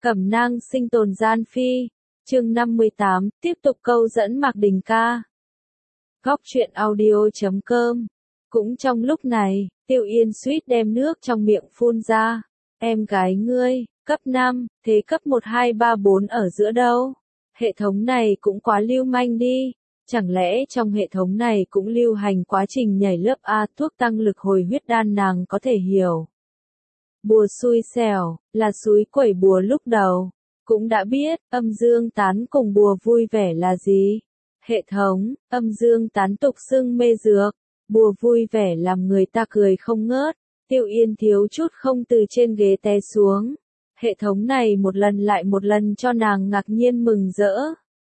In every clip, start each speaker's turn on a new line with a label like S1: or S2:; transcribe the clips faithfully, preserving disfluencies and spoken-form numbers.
S1: Cẩm nang sinh tồn gian phi, chương năm mươi tám, tiếp tục câu dẫn Mạc Đình ca. Góc truyện audio chấm com. Cũng trong lúc này, Tiêu Yên suýt đem nước trong miệng phun ra. Em gái ngươi, cấp năm, thế cấp một hai ba bốn ở giữa đâu? Hệ thống này cũng quá lưu manh đi. Chẳng lẽ trong hệ thống này cũng lưu hành quá trình nhảy lớp A thuốc tăng lực hồi huyết đan nàng có thể hiểu. Bùa xui xẻo, là suối quẩy bùa lúc đầu. Cũng đã biết, âm dương tán cùng bùa vui vẻ là gì? Hệ thống, âm dương tán tục xưng mê dược. Bùa vui vẻ làm người ta cười không ngớt. Tiêu Yên thiếu chút không từ trên ghế té xuống. Hệ thống này một lần lại một lần cho nàng ngạc nhiên mừng rỡ.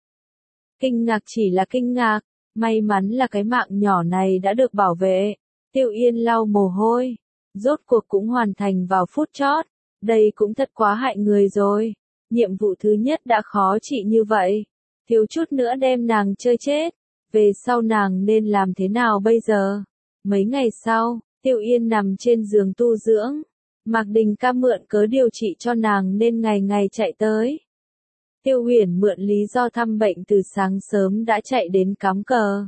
S1: Kinh ngạc chỉ là kinh ngạc, may mắn là cái mạng nhỏ này đã được bảo vệ. Tiêu Yên lau mồ hôi, rốt cuộc cũng hoàn thành vào phút chót. Đây cũng thật quá hại người rồi. Nhiệm vụ thứ nhất đã khó trị như vậy, thiếu chút nữa đem nàng chơi chết. Về sau nàng nên làm thế nào bây giờ? Mấy ngày sau, Tiêu Yên nằm trên giường tu dưỡng. Mạc Đình ca mượn cớ điều trị cho nàng nên ngày ngày chạy tới. Tiêu Huyền mượn lý do thăm bệnh từ sáng sớm đã chạy đến cắm cờ.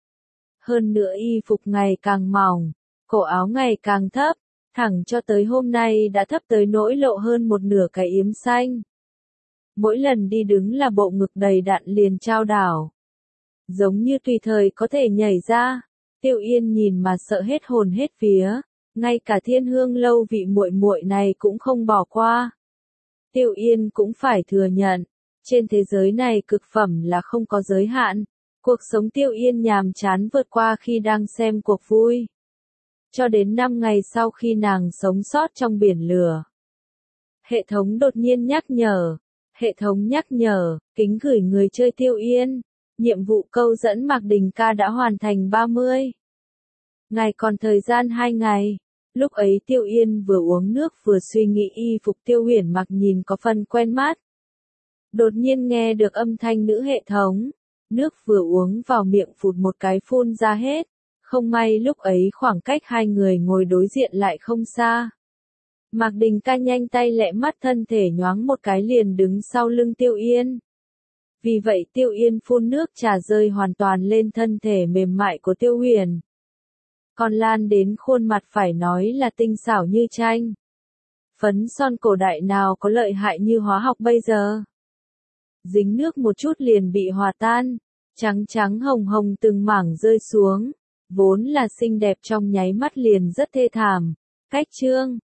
S1: Hơn nữa y phục ngày càng mỏng, cổ áo ngày càng thấp, thẳng cho tới hôm nay đã thấp tới nỗi lộ hơn một nửa cái yếm xanh. Mỗi lần đi đứng là bộ ngực đầy đặn liền trao đảo. Giống như tùy thời có thể nhảy ra. Tiêu Yên nhìn mà sợ hết hồn hết vía, ngay cả Thiên Hương lâu vị muội muội này cũng không bỏ qua. Tiêu Yên cũng phải thừa nhận, trên thế giới này cực phẩm là không có giới hạn. Cuộc sống Tiêu Yên nhàm chán vượt qua khi đang xem cuộc vui. Cho đến năm ngày sau khi nàng sống sót trong biển lửa. Hệ thống đột nhiên nhắc nhở. Hệ thống nhắc nhở, kính gửi người chơi Tiêu Yên. Nhiệm vụ câu dẫn Mạc Đình ca đã hoàn thành ba mươi. Ngày còn thời gian hai ngày. Lúc ấy Tiêu Yên vừa uống nước vừa suy nghĩ y phục Tiêu Huyền mặc nhìn có phần quen mắt. Đột nhiên nghe được âm thanh nữ hệ thống. Nước vừa uống vào miệng phụt một cái phun ra hết. Không may lúc ấy khoảng cách hai người ngồi đối diện lại không xa. Mạc Đình ca nhanh tay lẹ mắt thân thể nhoáng một cái liền đứng sau lưng Tiêu Yên. Vì vậy Tiêu Yên phun nước trà rơi hoàn toàn lên thân thể mềm mại của Tiêu Huyền. Còn lan đến khuôn mặt phải nói là tinh xảo như tranh. Phấn son cổ đại nào có lợi hại như hóa học bây giờ. Dính nước một chút liền bị hòa tan, trắng trắng hồng hồng từng mảng rơi xuống. Vốn là xinh đẹp trong nháy mắt liền rất thê thảm. Cách chương